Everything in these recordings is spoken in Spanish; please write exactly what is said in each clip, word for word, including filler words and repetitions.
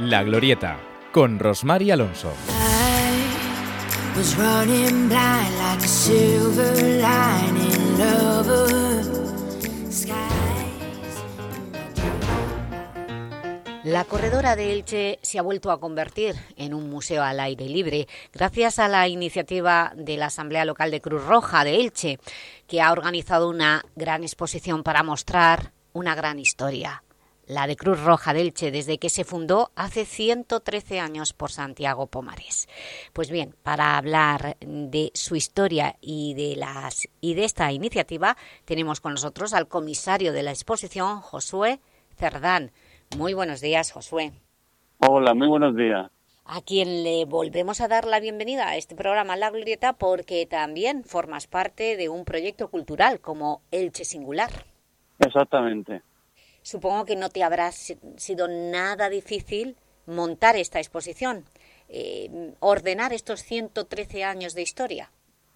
La Glorieta, con Rosmar y Alonso. La corredora de Elche se ha vuelto a convertir en un museo al aire libre gracias a la iniciativa de la Asamblea Local de Cruz Roja de Elche, que ha organizado una gran exposición para mostrar una gran historia, la de Cruz Roja de Elche, desde que se fundó hace ciento trece años por Santiago Pomares. Pues bien, para hablar de su historia y de, las, y de esta iniciativa, tenemos con nosotros al comisario de la exposición, Josué Cerdán. Muy buenos días, Josué. Hola, muy buenos días. A quien le volvemos a dar la bienvenida a este programa La Glorieta, porque también formas parte de un proyecto cultural como Elche Singular. Exactamente. Supongo que no te habrá sido nada difícil montar esta exposición, eh, ordenar estos ciento trece años de historia.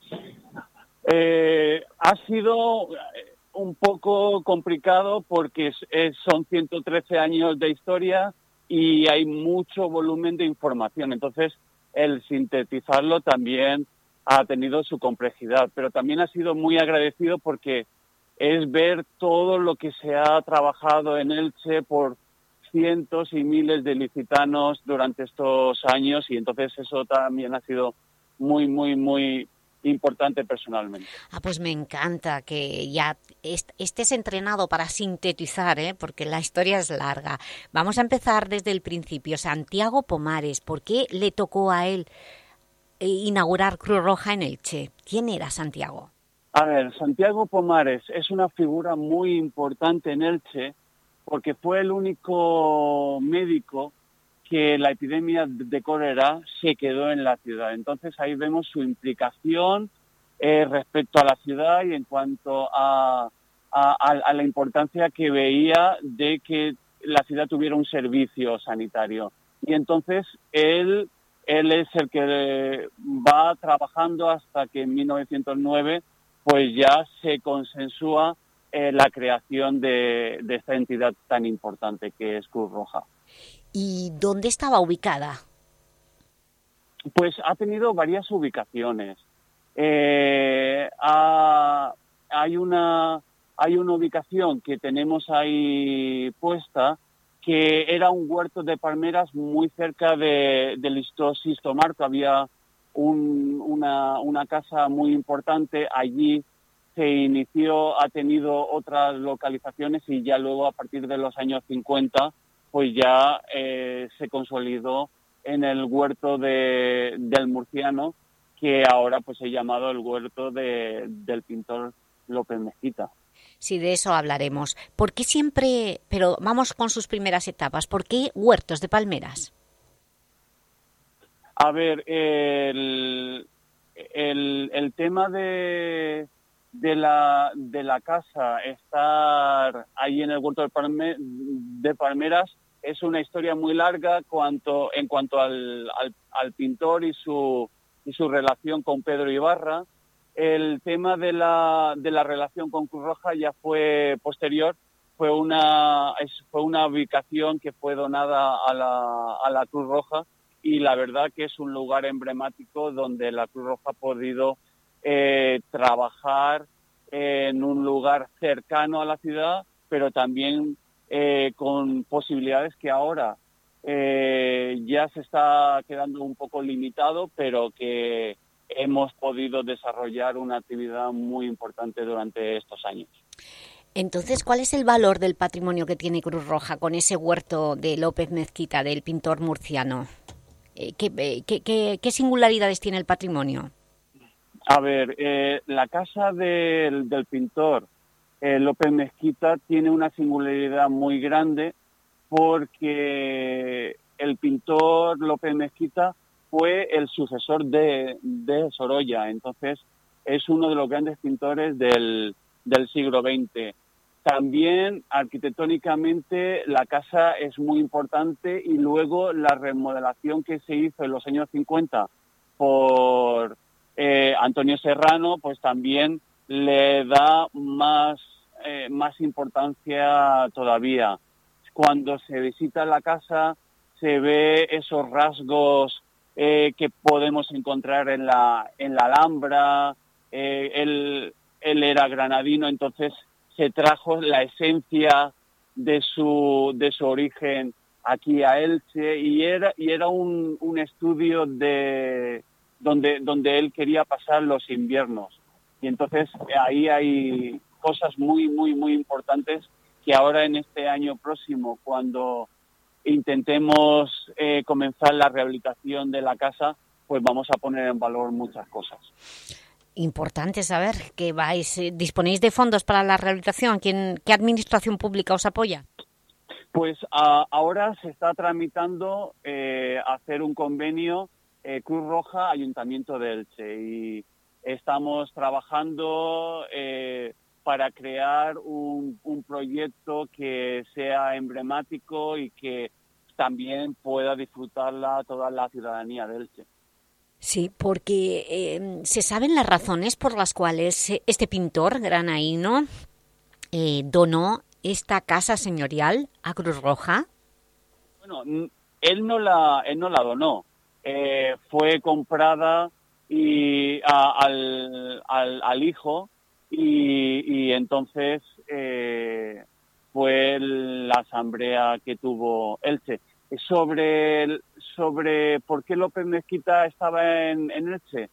Eh, ha sido un poco complicado porque es, es, son ciento trece años de historia y hay mucho volumen de información. Entonces, el sintetizarlo también ha tenido su complejidad, pero también ha sido muy agradecido porque es ver todo lo que se ha trabajado en Elche por cientos y miles de licitanos durante estos años, y entonces eso también ha sido muy, muy, muy importante personalmente. Ah, pues me encanta que ya est estés entrenado para sintetizar, ¿eh? Porque la historia es larga. Vamos a empezar desde el principio. Santiago Pomares, ¿por qué le tocó a él eh, inaugurar Cruz Roja en Elche? ¿Quién era Santiago? A ver, Santiago Pomares es una figura muy importante en Elche porque fue el único médico que la epidemia de cólera se quedó en la ciudad. Entonces ahí vemos su implicación eh, respecto a la ciudad y en cuanto a, a, a la importancia que veía de que la ciudad tuviera un servicio sanitario. Y entonces él, él es el que va trabajando hasta que en mil novecientos nueve pues ya se consensúa eh, la creación de, de esta entidad tan importante que es Cruz Roja. ¿Y dónde estaba ubicada? Pues ha tenido varias ubicaciones. Eh, ha, hay, una, hay una ubicación que tenemos ahí puesta que era un huerto de palmeras muy cerca de, del Istó Sisto Marco. Había un, una, una casa muy importante allí. Se inició, ha tenido otras localizaciones y ya luego a partir de los años cincuenta pues ya eh, se consolidó en el huerto de, del Murciano, que ahora pues he llamado el huerto de, del pintor López Mezquita. Sí, de eso hablaremos. ¿Por qué siempre, pero vamos con sus primeras etapas, ¿por qué huertos de palmeras? A ver, el, el, el tema de, de, la, de la casa, estar ahí en el huerto de, palme, de palmeras, es una historia muy larga cuanto, en cuanto al, al, al pintor y su, y su relación con Pedro Ibarra. El tema de la, de la relación con Cruz Roja ya fue posterior, fue una, fue una ubicación que fue donada a la, a la Cruz Roja, y la verdad que es un lugar emblemático donde la Cruz Roja ha podido eh, trabajar en un lugar cercano a la ciudad, pero también eh, con posibilidades que ahora eh, ya se está quedando un poco limitado, pero que hemos podido desarrollar una actividad muy importante durante estos años. Entonces, ¿cuál es el valor del patrimonio que tiene Cruz Roja con ese huerto de López Mezquita, del pintor murciano? ¿Qué, qué, qué, qué singularidades tiene el patrimonio? A ver, eh, la casa del, del pintor eh, López Mezquita tiene una singularidad muy grande porque el pintor López Mezquita fue el sucesor de, de Sorolla, entonces es uno de los grandes pintores del, del siglo veinte. También arquitectónicamente la casa es muy importante y luego la remodelación que se hizo en los años cincuenta por eh, Antonio Serrano pues también le da más, eh, más importancia todavía. Cuando se visita la casa se ve esos rasgos eh, que podemos encontrar en la, en la Alhambra. Eh, él, él era granadino, entonces se trajo la esencia de su, de su origen aquí a Elche, y era, y era un, un estudio de donde, donde él quería pasar los inviernos. Y entonces ahí hay cosas muy, muy, muy importantes que ahora en este año próximo, cuando intentemos eh, comenzar la rehabilitación de la casa, pues vamos a poner en valor muchas cosas. Importante saber que vais, eh, disponéis de fondos para la rehabilitación. ¿Quién, ¿Qué administración pública os apoya? Pues a, ahora se está tramitando eh, hacer un convenio eh, Cruz Roja Ayuntamiento de Elche, y estamos trabajando eh, para crear un, un proyecto que sea emblemático y que también pueda disfrutarla toda la ciudadanía de Elche. Sí, porque eh, ¿se saben las razones por las cuales este pintor granaíno eh, donó esta casa señorial a Cruz Roja? Bueno, él no la, él no la donó. Eh, fue comprada y a, al, al, al hijo, y, y entonces eh, fue la asamblea que tuvo Elche. Sobre, sobre por qué López Mezquita estaba en, en Elche,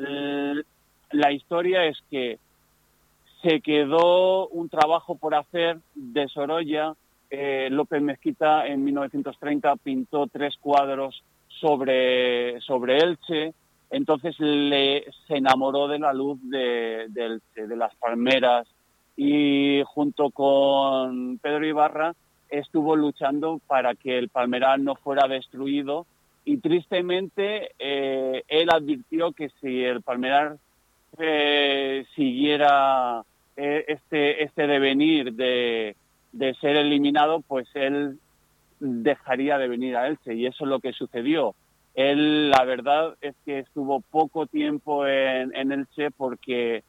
la historia es que se quedó un trabajo por hacer de Sorolla. Eh, López Mezquita en mil novecientos treinta pintó tres cuadros sobre, sobre Elche, entonces le, se enamoró de la luz de, de Elche, de las palmeras, y junto con Pedro Ibarra estuvo luchando para que el palmeral no fuera destruido, y tristemente eh, él advirtió que si el palmeral eh, siguiera eh, este, este devenir de, de ser eliminado, pues él dejaría de venir a Elche, y eso es lo que sucedió. Él, la verdad es que estuvo poco tiempo en, en Elche porque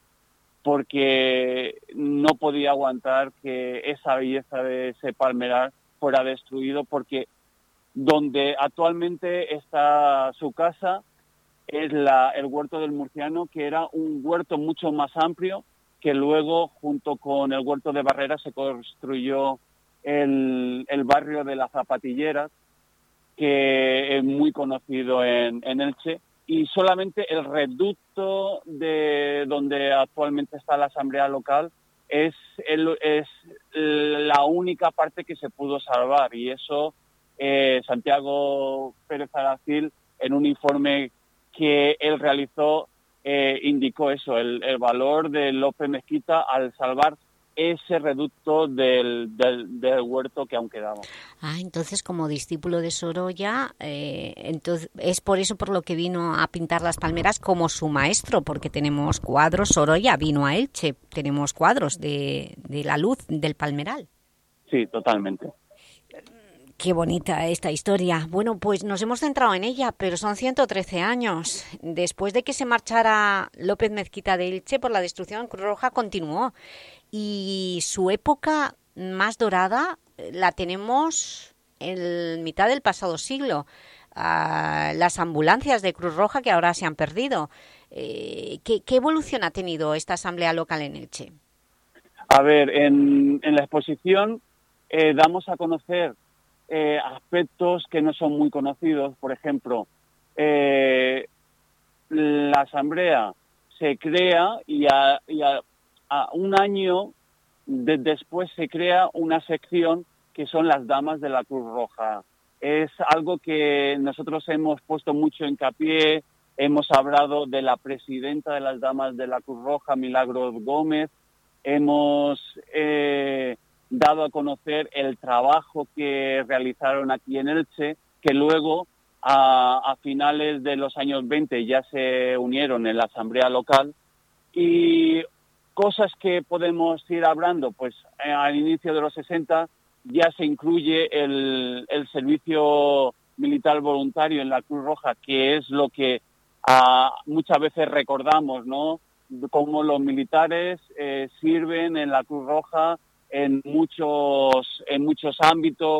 porque no podía aguantar que esa belleza de ese palmeral fuera destruido, porque donde actualmente está su casa es la, el huerto del Murciano, que era un huerto mucho más amplio, que luego, junto con el huerto de Barrera, se construyó el, el barrio de las Zapatilleras, que es muy conocido en, en Elche, y solamente el reducto de donde actualmente está la asamblea local es, el, es la única parte que se pudo salvar, y eso eh, Santiago Pérez Aracil, en un informe que él realizó, eh, indicó eso, el, el valor de López Mezquita al salvar ese reducto del, del, del huerto que aún quedaba. Ah, entonces como discípulo de Sorolla, eh, entonces es por eso por lo que vino a pintar las palmeras como su maestro, porque tenemos cuadros. Sorolla vino a Elche, tenemos cuadros de, de la luz del palmeral. Sí, totalmente. Qué bonita esta historia. Bueno, pues nos hemos centrado en ella, pero son ciento trece años. Después de que se marchara López Mezquita de Elche por la destrucción, Cruz Roja continuó. Y su época más dorada la tenemos en mitad del pasado siglo. Uh, las ambulancias de Cruz Roja, que ahora se han perdido. Eh, ¿qué, ¿Qué evolución ha tenido esta asamblea local en Elche? A ver, en, en la exposición eh, damos a conocer eh, aspectos que no son muy conocidos. Por ejemplo, eh, la asamblea se crea y a, y a, a un año de, después se crea una sección que son las damas de la Cruz Roja. Es algo que nosotros hemos puesto mucho hincapié. Hemos hablado de la presidenta de las damas de la Cruz Roja, Milagros Gómez. Hemos eh, dado a conocer el trabajo que realizaron aquí en Elche, que luego a, a finales de los años veinte ya se unieron en la asamblea local. Y cosas que podemos ir hablando, pues eh, al inicio de los sesenta ya se incluye el, el servicio militar voluntario en la Cruz Roja, que es lo que uh, muchas veces recordamos, ¿no? Cómo los militares eh, sirven en la Cruz Roja en muchos, en muchos ámbitos,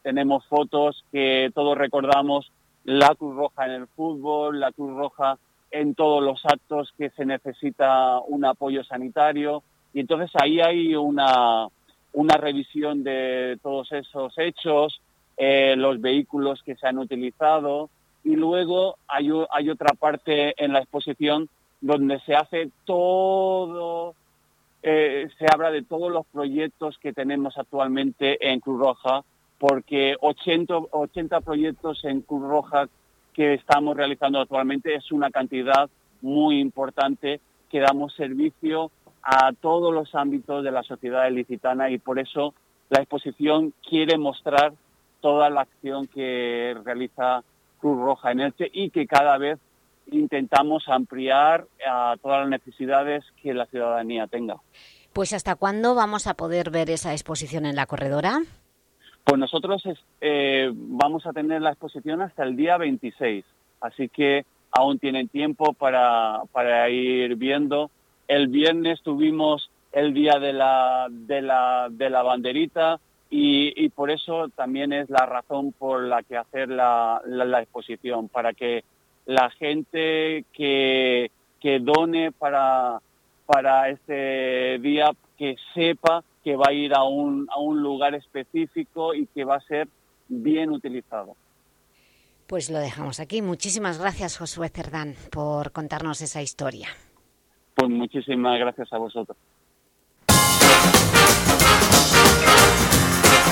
tenemos fotos que todos recordamos, la Cruz Roja en el fútbol, la Cruz Roja en todos los actos que se necesita un apoyo sanitario, y entonces ahí hay una, una revisión de todos esos hechos, eh, los vehículos que se han utilizado, y luego hay, hay otra parte en la exposición donde se hace todo, eh, se habla de todos los proyectos que tenemos actualmente en Cruz Roja, porque ochenta, ochenta proyectos en Cruz Roja que estamos realizando actualmente es una cantidad muy importante, que damos servicio a todos los ámbitos de la sociedad ilicitana, y por eso la exposición quiere mostrar toda la acción que realiza Cruz Roja en Elche y que cada vez intentamos ampliar a todas las necesidades que la ciudadanía tenga. Pues ¿hasta cuándo vamos a poder ver esa exposición en la corredora? Pues nosotros eh, vamos a tener la exposición hasta el día veintiséis, así que aún tienen tiempo para, para ir viendo. El viernes tuvimos el día de la, de la, de la banderita y, y por eso también es la razón por la que hacer la, la, la exposición, para que la gente que, que done para, para este día, que sepa que va a ir a un, a un lugar específico y que va a ser bien utilizado. Pues lo dejamos aquí. Muchísimas gracias, Josué Cerdán, por contarnos esa historia. Pues muchísimas gracias a vosotros.